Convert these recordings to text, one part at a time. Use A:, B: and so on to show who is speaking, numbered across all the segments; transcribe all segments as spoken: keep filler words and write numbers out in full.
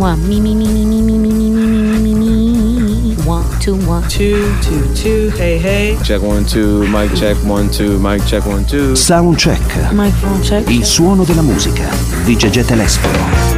A: one. Me, me, me, me, me, me, me, me, me, me, me, me. One, two, one.
B: Two, two, two. Hey, hey.
C: Check one, two. Mic check one, two. Mic check one, two.
D: Sound check.
A: Microphone check.
D: Il suono della musica di Gegè Telesforo.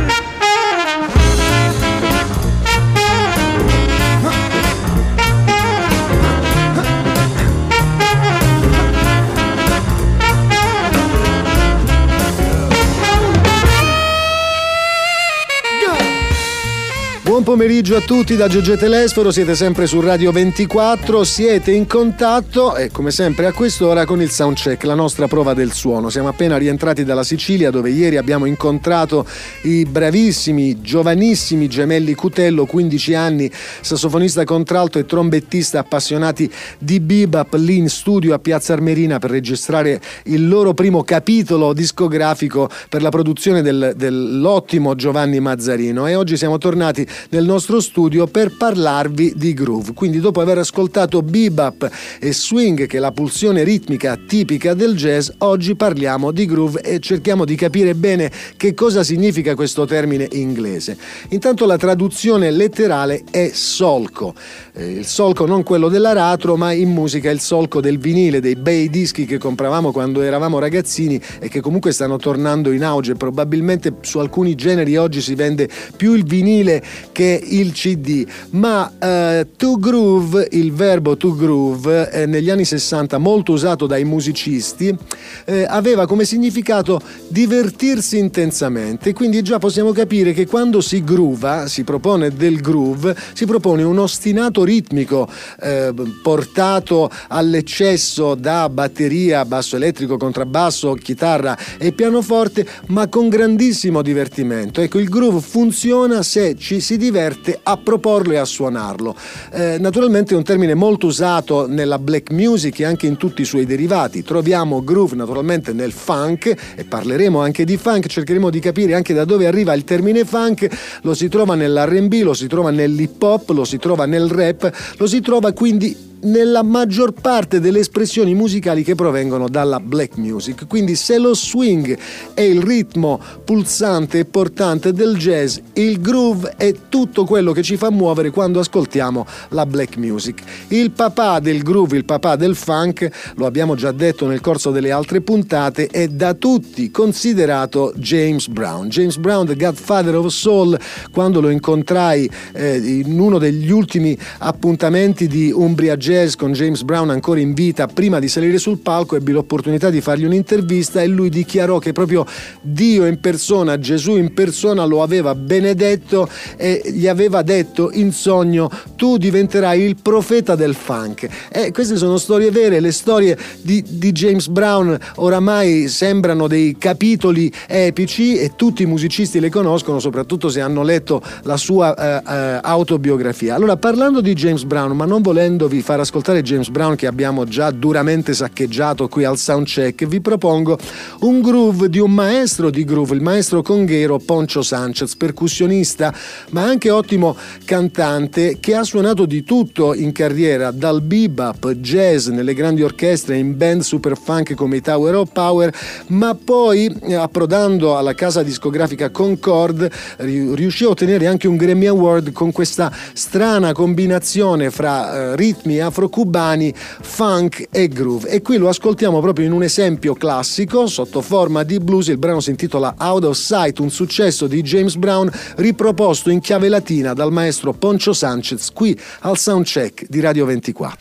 E: Buon pomeriggio a tutti da Gegè Telesforo, siete sempre su Radio ventiquattro, siete in contatto e come sempre a quest'ora con il Soundcheck, la nostra prova del suono. Siamo appena rientrati dalla Sicilia dove ieri abbiamo incontrato i bravissimi, giovanissimi gemelli Cutello, quindici anni, sassofonista contralto e trombettista appassionati di bebop, lì in studio a Piazza Armerina per registrare il loro primo capitolo discografico per la produzione del, dell'ottimo Giovanni Mazzarino, e oggi siamo tornati nel nostro studio per parlarvi di groove. Quindi dopo aver ascoltato bebop e swing, che è la pulsione ritmica tipica del jazz, oggi parliamo di groove e cerchiamo di capire bene che cosa significa questo termine inglese. Intanto la traduzione letterale è solco, eh, il solco non quello dell'aratro, ma in musica il solco del vinile, dei bei dischi che compravamo quando eravamo ragazzini e che comunque stanno tornando in auge. Probabilmente su alcuni generi oggi si vende più il vinile che il C D, ma uh, to groove, il verbo to groove, eh, negli anni sessanta molto usato dai musicisti, eh, aveva come significato divertirsi intensamente. Quindi già possiamo capire che quando si groova, si propone del groove, si propone un ostinato ritmico eh, portato all'eccesso da batteria, basso elettrico, contrabbasso, chitarra e pianoforte, ma con grandissimo divertimento. Ecco, il groove funziona se ci si diverte a proporlo e a suonarlo. Eh, naturalmente è un termine molto usato nella black music e anche in tutti i suoi derivati. Troviamo groove naturalmente nel funk e parleremo anche di funk, cercheremo di capire anche da dove arriva il termine funk. Lo si trova nell'R and B, lo si trova nell'hip hop, lo si trova nel rap, lo si trova quindi nella maggior parte delle espressioni musicali che provengono dalla black music. Quindi se lo swing è il ritmo pulsante e portante del jazz, il groove è tutto quello che ci fa muovere quando ascoltiamo la black music. Il papà del groove, il papà del funk, lo abbiamo già detto nel corso delle altre puntate, è da tutti considerato James Brown. James Brown, the Godfather of Soul. Quando lo incontrai eh, in uno degli ultimi appuntamenti di Umbria Jazz con James Brown ancora in vita, prima di salire sul palco, ebbi l'opportunità di fargli un'intervista e lui dichiarò che proprio Dio in persona, Gesù in persona lo aveva benedetto e gli aveva detto in sogno: tu diventerai il profeta del funk. E queste sono storie vere. Le storie di, di James Brown oramai sembrano dei capitoli epici e tutti i musicisti le conoscono, soprattutto se hanno letto la sua eh, eh, autobiografia. Allora, parlando di James Brown, ma non volendovi far ascoltare James Brown che abbiamo già duramente saccheggiato qui al Soundcheck, vi propongo un groove di un maestro di groove, il maestro conghero Poncho Sanchez, percussionista ma anche ottimo cantante, che ha suonato di tutto in carriera, dal bebop, jazz, nelle grandi orchestre, in band super funk come i Tower of Power, ma poi approdando alla casa discografica Concord riuscì a ottenere anche un Grammy Award con questa strana combinazione fra uh, ritmi afro-cubani, funk e groove. E qui lo ascoltiamo proprio in un esempio classico sotto forma di blues. Il brano si intitola Out of Sight, un successo di James Brown riproposto in chiave latina dal maestro Poncho Sanchez qui al Soundcheck di Radio ventiquattro.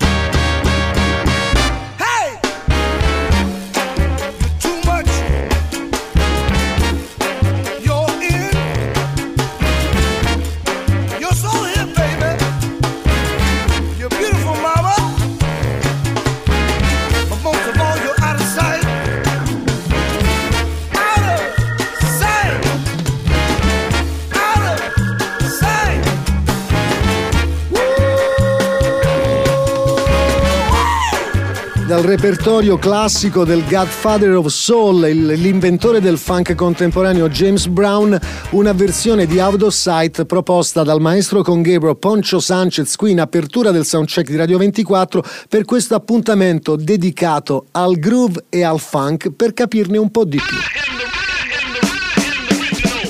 E: Dal repertorio classico del Godfather of Soul, l'inventore del funk contemporaneo James Brown, una versione di Out of Sight proposta dal maestro conghero Poncho Sanchez qui in apertura del Soundcheck di Radio ventiquattro per questo appuntamento dedicato al groove e al funk, per capirne un po' di più.
D: I am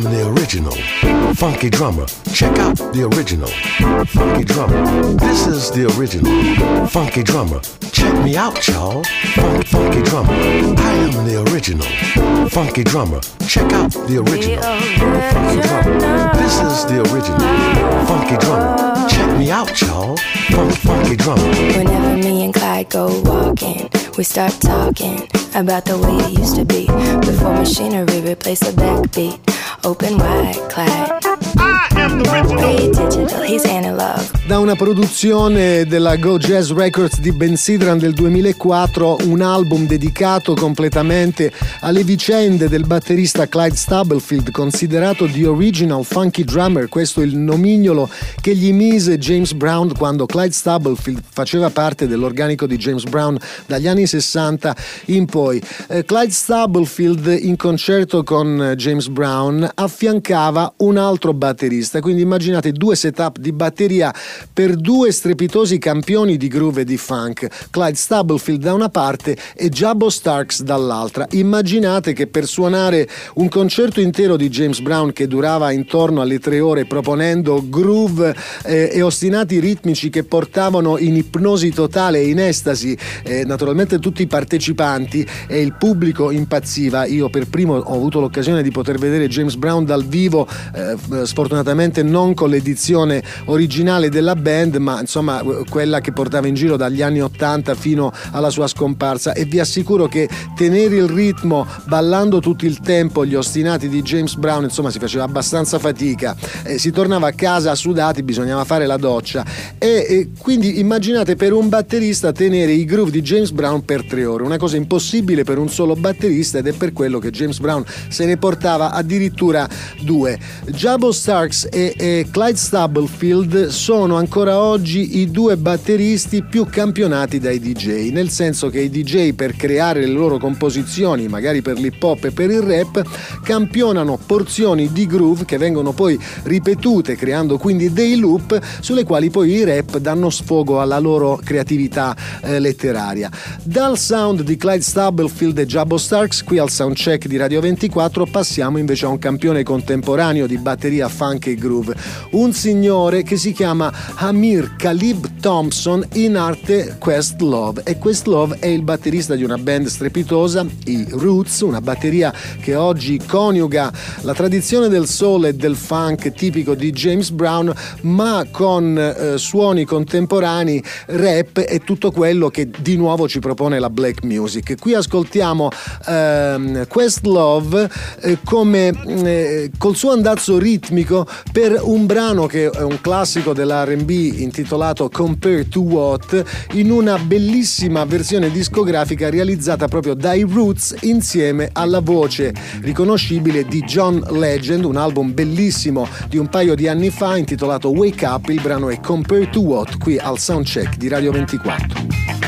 F: the original funky drummer. Check out the original funky drummer. This is the original funky drummer. Check me out, y'all. Funk, funky drummer. I am the original funky drummer. Check out the original funky drummer. This is the original funky drummer. Check me out, y'all. Funk, funky drummer.
G: Whenever me and Clyde go walking, we start talking about the way it used to be before machinery replaced the backbeat. Open wide, Clyde.
F: I am the original.
G: Digital, he's analog.
E: Da una produzione della Go Jazz Records di Ben Sidran del duemilaquattro, un album dedicato completamente alle vicende del batterista Clyde Stubblefield, considerato the original funky drummer. Questo è il nomignolo che gli mise James Brown quando Clyde Stubblefield faceva parte dell'organico di James Brown dagli anni sessanta in poi. Eh, Clyde Stubblefield in concerto con James Brown affiancava un altro batterista, quindi immaginate due setup di batteria per due strepitosi campioni di groove e di funk, Clyde Stubblefield da una parte e Jabo Starks dall'altra. Immaginate che per suonare un concerto intero di James Brown che durava intorno alle tre ore, proponendo groove eh, e ostinati ritmici che portavano in ipnosi totale e in estasi eh, naturalmente tutti i partecipanti, e il pubblico impazziva. Io per primo ho avuto l'occasione di poter vedere James Brown dal vivo, eh, sfortunatamente non con l'edizione originale della band, ma insomma quella che portava in giro dagli anni ottanta fino alla sua scomparsa, e vi assicuro che tenere il ritmo ballando tutto il tempo gli ostinati di James Brown, insomma si faceva abbastanza fatica, eh, si tornava a casa sudati, bisognava fare la doccia, e, e quindi immaginate per un batterista tenere i groove di James Brown per tre ore, una cosa impossibile per un solo batterista, ed è per quello che James Brown se ne portava addirittura due. Jabo Starks e, e Clyde Stubblefield sono ancora oggi i due batteristi più campionati dai D J, nel senso che i D J per creare le loro composizioni, magari per l'hip hop e per il rap, campionano porzioni di groove che vengono poi ripetute, creando quindi dei loop sulle quali poi i rap danno sfogo alla loro creatività eh, letteraria. Dal sound di Clyde Stubblefield e Jabo Starks, qui al Soundcheck di Radio ventiquattro passiamo invece a un campione contemporaneo di batteria funk e groove, un signore che si chiama Amir Calib Thompson, in arte Questlove, e Questlove è il batterista di una band strepitosa, i Roots, una batteria che oggi coniuga la tradizione del soul e del funk tipico di James Brown, ma con eh, suoni contemporanei, rap e tutto quello che di nuovo ci propone la black music. Qui ascoltiamo ehm, Questlove eh, come eh, col suo andazzo ritmico per un brano che è un classico dell'R and B intitolato Compare to What, in una bellissima versione discografica realizzata proprio dai Roots insieme alla voce riconoscibile di John Legend, un album bellissimo di un paio di anni fa intitolato Wake Up. Il brano è Compare to What, qui al Soundcheck di Radio ventiquattro.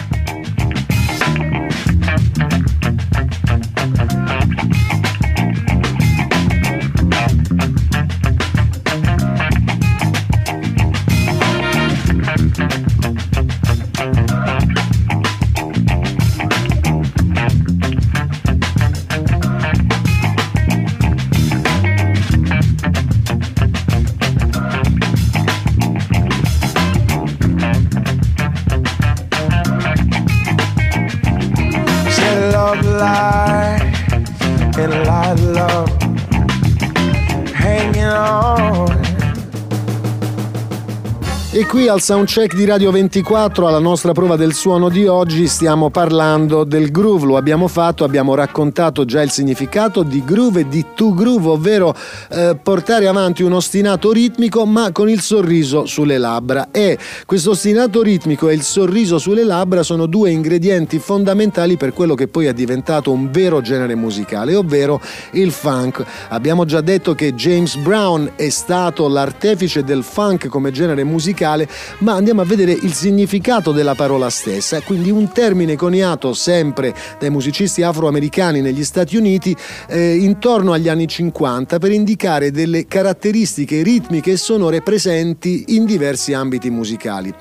E: E qui al Soundcheck di Radio ventiquattro, alla nostra prova del suono di oggi, stiamo parlando del groove. Lo abbiamo fatto, abbiamo raccontato già il significato di groove e di to groove, ovvero eh, portare avanti un ostinato ritmico ma con il sorriso sulle labbra. E questo ostinato ritmico e il sorriso sulle labbra sono due ingredienti fondamentali per quello che poi è diventato un vero genere musicale, ovvero il funk. Abbiamo già detto che James Brown è stato l'artefice del funk come genere musicale, ma andiamo a vedere il significato della parola stessa. Quindi un termine coniato sempre dai musicisti afroamericani negli Stati Uniti eh, intorno agli anni cinquanta per indicare delle caratteristiche ritmiche e sonore presenti in diversi ambiti musicali.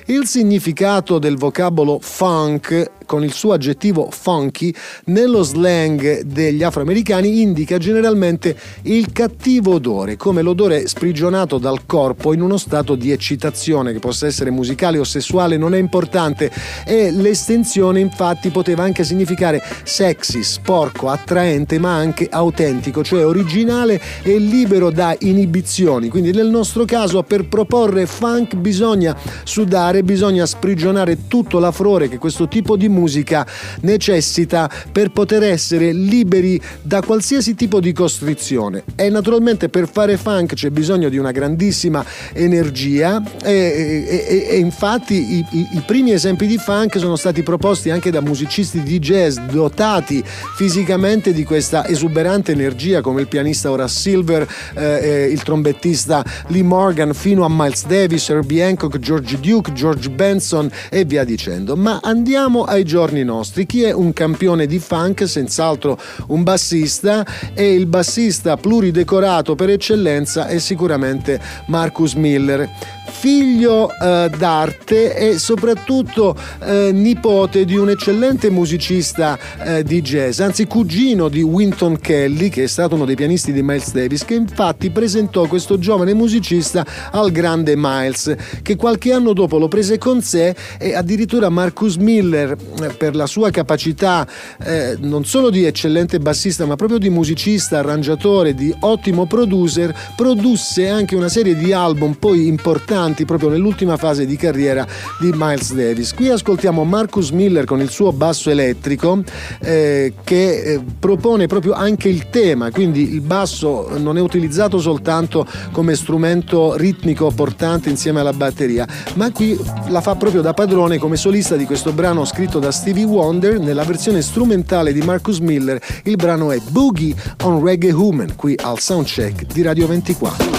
E: Il significato del vocabolo funk, con il suo aggettivo funky, nello slang degli afroamericani indica generalmente il cattivo odore, come l'odore sprigionato dal corpo in uno stato di eccitazione, che possa essere musicale o sessuale non è importante, e l'estensione infatti poteva anche significare sexy, sporco, attraente, ma anche autentico, cioè originale e libero da inibizioni. Quindi nel nostro caso, per proporre funk bisogna sudare, bisogna sprigionare tutto l'afrore che questo tipo di musica necessita per poter essere liberi da qualsiasi tipo di costrizione. E naturalmente per fare funk c'è bisogno di una grandissima energia e, e, e infatti i, i, i primi esempi di funk sono stati proposti anche da musicisti di jazz dotati fisicamente di questa esuberante energia, come il pianista Horace Silver, eh, il trombettista Lee Morgan, fino a Miles Davis, Herbie Hancock, George Duke, George Benson e via dicendo. Ma andiamo ai giorni nostri. Chi è un campione di funk? Senz'altro un bassista, e il bassista pluridecorato per eccellenza è sicuramente Marcus Miller, figlio eh, d'arte e soprattutto eh, nipote di un eccellente musicista eh, di jazz, anzi cugino di Wynton Kelly, che è stato uno dei pianisti di Miles Davis, che infatti presentò questo giovane musicista al grande Miles, che qualche anno dopo lo prese con sé, e addirittura Marcus Miller, eh, per la sua capacità eh, non solo di eccellente bassista ma proprio di musicista, arrangiatore, di ottimo producer, produsse anche una serie di album poi importanti proprio nell'ultima fase di carriera di Miles Davis. Qui ascoltiamo Marcus Miller con il suo basso elettrico eh, che eh, propone proprio anche il tema, quindi il basso non è utilizzato soltanto come strumento ritmico portante insieme alla batteria, ma qui la fa proprio da padrone come solista di questo brano scritto da Stevie Wonder. Nella versione strumentale di Marcus Miller il brano è Boogie on Reggae Human, qui al Soundcheck di Radio ventiquattro.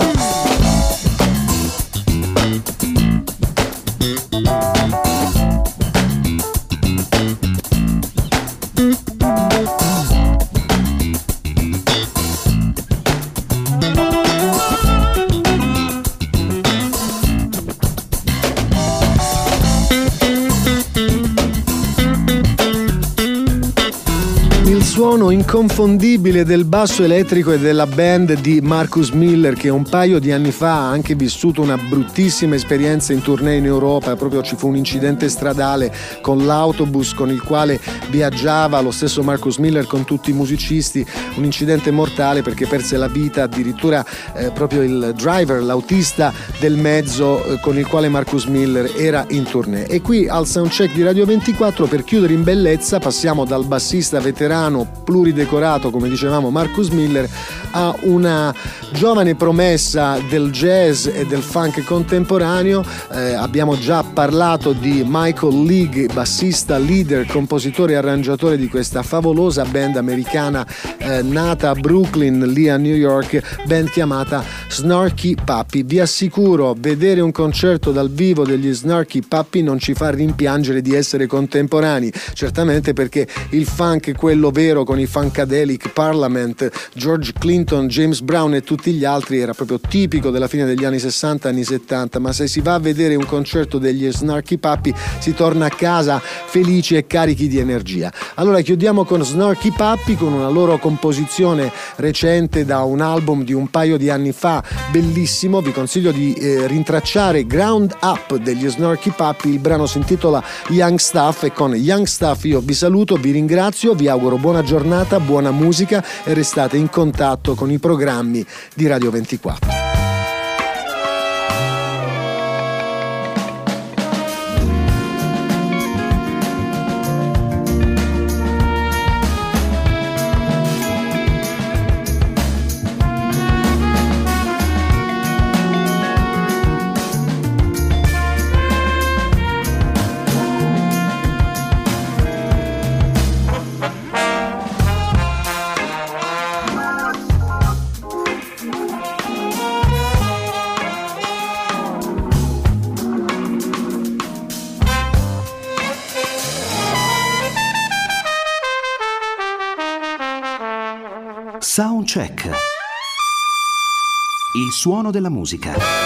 E: Suono inconfondibile del basso elettrico e della band di Marcus Miller, che un paio di anni fa ha anche vissuto una bruttissima esperienza in tournée in Europa. Proprio ci fu un incidente stradale con l'autobus con il quale viaggiava lo stesso Marcus Miller con tutti i musicisti, un incidente mortale perché perse la vita addirittura eh, proprio il driver, l'autista del mezzo eh, con il quale Marcus Miller era in tournée. E qui al Soundcheck di Radio ventiquattro, per chiudere in bellezza, passiamo dal bassista veterano pluridecorato, come dicevamo, Marcus Miller, a una giovane promessa del jazz e del funk contemporaneo. Eh, abbiamo già parlato di Michael League, bassista, leader, compositore e arrangiatore di questa favolosa band americana eh, nata a Brooklyn, lì a New York, band chiamata Snarky Puppy. Vi assicuro, vedere un concerto dal vivo degli Snarky Puppy non ci fa rimpiangere di essere contemporanei, certamente perché il funk, quello vero, con i Funkadelic, Parliament, George Clinton, James Brown e tutti gli altri, era proprio tipico della fine degli anni sessanta, anni settanta. Ma se si va a vedere un concerto degli Snarky Puppy si torna a casa felici e carichi di energia. Allora chiudiamo con Snarky Puppy, con una loro composizione recente da un album di un paio di anni fa, bellissimo. Vi consiglio di eh, rintracciare Ground Up degli Snarky Puppy. Il brano si intitola Young Stuff, e con Young Stuff io vi saluto, vi ringrazio, vi auguro buona giornata, buona musica e restate in contatto con i programmi di Radio ventiquattro.
D: Soundcheck. Il suono della musica.